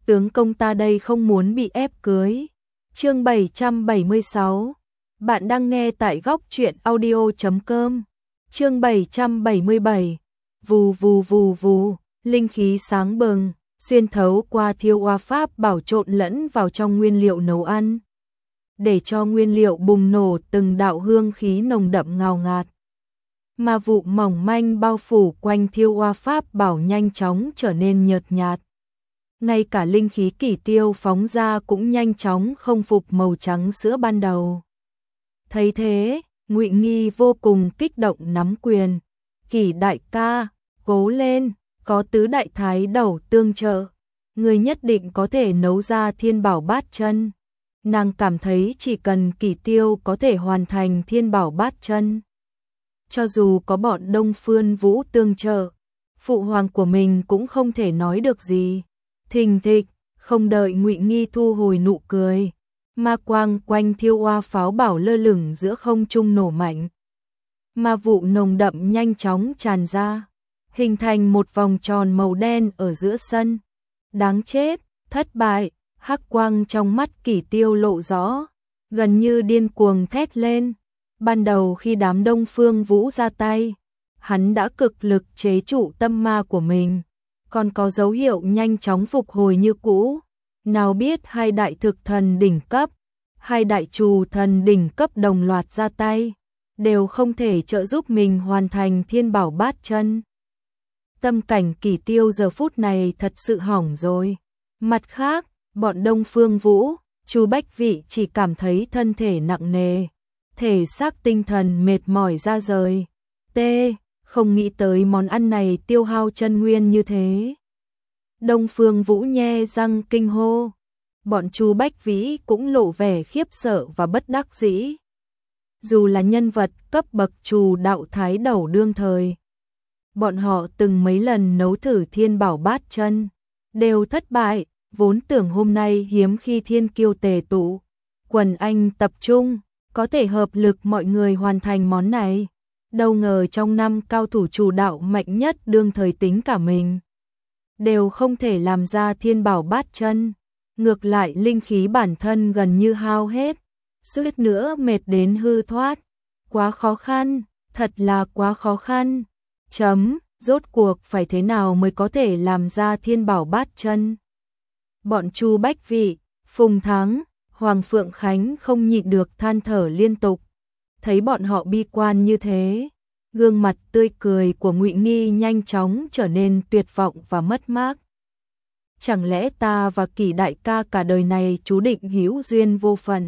tướng công ta đây không muốn bị ép cưới. Chương 776. Bạn đang nghe tại góc truyện audio.com. Chương 777. Vù vù vù vù, linh khí sáng bừng, xuyên thấu qua thiêu hoa pháp bảo trộn lẫn vào trong nguyên liệu nấu ăn, để cho nguyên liệu bùng nổ từng đạo hương khí nồng đậm ngào ngạt. Mà vụ mỏng manh bao phủ quanh thiêu hoa pháp bảo nhanh chóng trở nên nhợt nhạt. Ngay cả linh khí kỷ tiêu phóng ra cũng nhanh chóng không phục màu trắng sữa ban đầu. Thấy thế, Ngụy Nghi vô cùng kích động nắm quyền. Kỷ đại ca, cố lên, có tứ đại thái đầu tương trợ, người nhất định có thể nấu ra thiên bảo bát chân. Nàng cảm thấy chỉ cần kỷ tiêu có thể hoàn thành thiên bảo bát chân, cho dù có bọn Đông Phương Vũ tương trợ, phụ hoàng của mình cũng không thể nói được gì. Thình thịch, không đợi Ngụy Nghi thu hồi nụ cười, ma quang quanh thiêu hoa pháo bảo lơ lửng giữa không trung nổ mạnh. Ma vụ nồng đậm nhanh chóng tràn ra, hình thành một vòng tròn màu đen ở giữa sân. Đáng chết, thất bại, hắc quang trong mắt kỷ tiêu lộ rõ, gần như điên cuồng thét lên. Ban đầu khi đám Đông Phương Vũ ra tay, hắn đã cực lực chế trụ tâm ma của mình, còn có dấu hiệu nhanh chóng phục hồi như cũ. Nào biết hai đại thực thần đỉnh cấp, hai đại trù thần đỉnh cấp đồng loạt ra tay, đều không thể trợ giúp mình hoàn thành thiên bảo bát chân. Tâm cảnh kỷ tiêu giờ phút này thật sự hỏng rồi. Mặt khác, bọn Đông Phương Vũ, Chu Bách Vị chỉ cảm thấy thân thể nặng nề, thể xác tinh thần mệt mỏi ra rời. Không nghĩ tới món ăn này tiêu hao chân nguyên như thế. Đông Phương Vũ nhe răng kinh hô. Bọn Chu Bách Vĩ cũng lộ vẻ khiếp sợ và bất đắc dĩ. Dù là nhân vật cấp bậc Trù đạo thái đầu đương thời, bọn họ từng mấy lần nấu thử thiên bảo bát chân, đều thất bại, vốn tưởng hôm nay hiếm khi thiên kiêu tề tụ, quần anh tập trung, có thể hợp lực mọi người hoàn thành món này. Đâu ngờ trong năm cao thủ Trù đạo mạnh nhất đương thời tính cả mình, đều không thể làm ra thiên bảo bát chân. Ngược lại linh khí bản thân gần như hao hết, suýt nữa mệt đến hư thoát. Quá khó khăn, thật là quá khó khăn. Rốt cuộc phải thế nào mới có thể làm ra thiên bảo bát chân? Bọn Chu Bách Vị, Phùng Thắng, Hoàng Phượng Khánh không nhịn được than thở liên tục. Thấy bọn họ bi quan như thế, gương mặt tươi cười của Ngụy Nghi nhanh chóng trở nên tuyệt vọng và mất mát. Chẳng lẽ ta và Kỷ đại ca cả đời này chú định hữu duyên vô phận?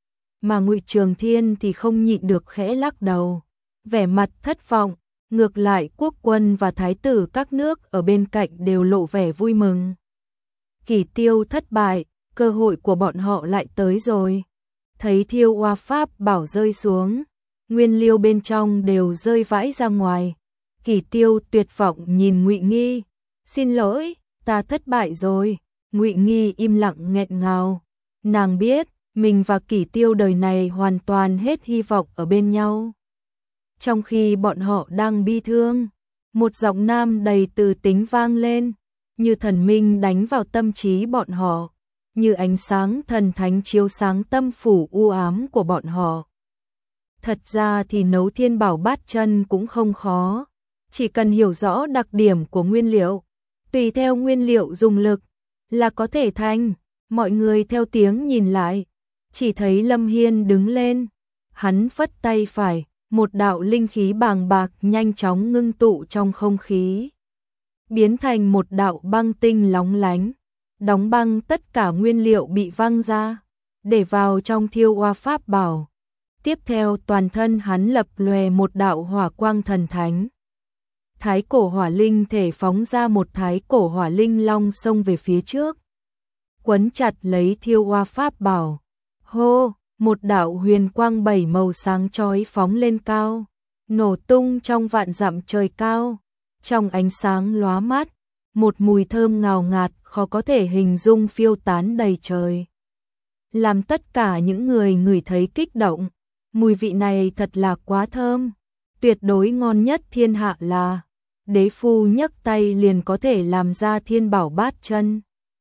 Mà Ngụy Trường Thiên thì không nhịn được khẽ lắc đầu, vẻ mặt thất vọng. Ngược lại quốc quân và thái tử các nước ở bên cạnh đều lộ vẻ vui mừng. Kỷ tiêu thất bại, cơ hội của bọn họ lại tới rồi. Thấy thiêu hoa pháp bảo rơi xuống, nguyên liệu bên trong đều rơi vãi ra ngoài. Kỷ tiêu tuyệt vọng nhìn Ngụy Nghi. Xin lỗi, ta thất bại rồi. Ngụy Nghi im lặng nghẹn ngào. Nàng biết, mình và Kỷ tiêu đời này hoàn toàn hết hy vọng ở bên nhau. Trong khi bọn họ đang bi thương, một giọng nam đầy từ tính vang lên, như thần minh đánh vào tâm trí bọn họ, như ánh sáng thần thánh chiếu sáng tâm phủ u ám của bọn họ. Thật ra thì nấu thiên bảo bát chân cũng không khó, chỉ cần hiểu rõ đặc điểm của nguyên liệu, tùy theo nguyên liệu dùng lực là có thể thành. Mọi người theo tiếng nhìn lại, chỉ thấy Lâm Hiên đứng lên, hắn phất tay phải, một đạo linh khí bàng bạc nhanh chóng ngưng tụ trong không khí, biến thành một đạo băng tinh lóng lánh, đóng băng tất cả nguyên liệu bị văng ra, để vào trong thiêu hoa pháp bảo. Tiếp theo toàn thân hắn lập lòe một đạo hỏa quang thần thánh. Thái cổ hỏa linh thể phóng ra một thái cổ hỏa linh long xông về phía trước, quấn chặt lấy thiêu hoa pháp bảo. Hô! Một đạo huyền quang bảy màu sáng chói phóng lên cao, nổ tung trong vạn dặm trời cao. Trong ánh sáng lóa mắt, một mùi thơm ngào ngạt khó có thể hình dung phiêu tán đầy trời, làm tất cả những người ngửi thấy kích động. Mùi vị này thật là quá thơm, tuyệt đối ngon nhất thiên hạ là, đế phu nhấc tay liền có thể làm ra thiên bảo bát chân.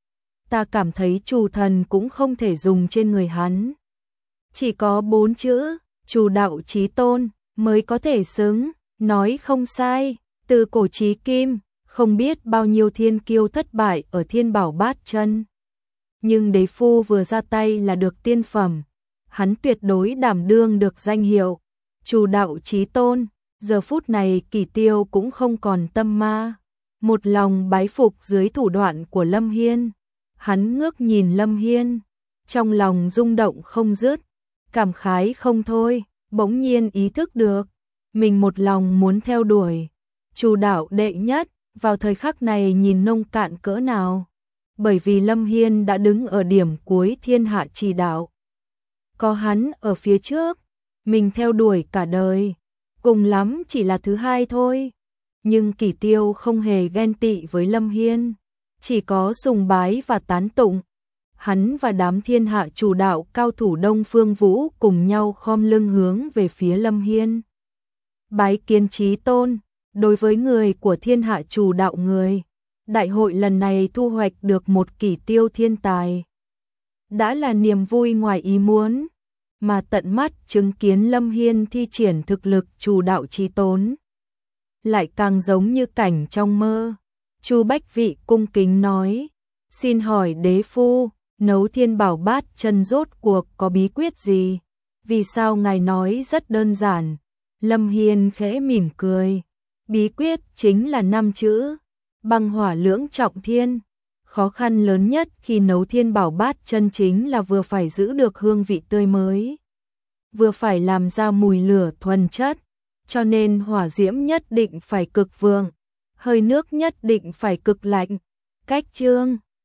ta cảm thấy Trù thần cũng không thể dùng trên người hắn. Chỉ có 4 chữ, Trù đạo chí tôn, mới có thể xứng, nói không sai, từ cổ chí kim, không biết bao nhiêu thiên kiêu thất bại ở Thiên Bảo Bát Chân. Nhưng đế phu vừa ra tay là được tiên phẩm, hắn tuyệt đối đảm đương được danh hiệu Trù đạo chí tôn. Giờ phút này Kỷ Tiêu cũng không còn tâm ma, một lòng bái phục dưới thủ đoạn của Lâm Hiên. Hắn ngước nhìn Lâm Hiên, trong lòng rung động không dứt, cảm khái không thôi, bỗng nhiên ý thức được, mình một lòng muốn theo đuổi Trù đạo đệ nhất, vào thời khắc này nhìn nông cạn cỡ nào. Bởi vì Lâm Hiên đã đứng ở điểm cuối thiên hạ chỉ đạo. Có hắn ở phía trước, mình theo đuổi cả đời, cùng lắm chỉ là thứ hai thôi. Nhưng Kỷ Tiêu không hề ghen tị với Lâm Hiên, chỉ có sùng bái và tán tụng. Hắn và đám thiên hạ chủ đạo cao thủ Đông Phương Vũ cùng nhau khom lưng hướng về phía Lâm Hiên. Bái kiến chí tôn, đối với người của thiên hạ chủ đạo người, đại hội lần này thu hoạch được một Kỷ Tiêu thiên tài. Đã là niềm vui ngoài ý muốn, mà tận mắt chứng kiến Lâm Hiên thi triển thực lực chủ đạo chí tôn, lại càng giống như cảnh trong mơ. Chu Bách Vị cung kính nói, xin hỏi đế phu, nấu Thiên Bảo Bát Chân rốt cuộc có bí quyết gì? Vì sao ngài nói rất đơn giản? Lâm Hiên khẽ mỉm cười, bí quyết chính là 5 chữ, băng hỏa lưỡng trọng thiên. Khó khăn lớn nhất khi nấu Thiên Bảo Bát Chân chính là vừa phải giữ được hương vị tươi mới, vừa phải làm ra mùi lửa thuần chất, cho nên hỏa diễm nhất định phải cực vượng, hơi nước nhất định phải cực lạnh. Cách chương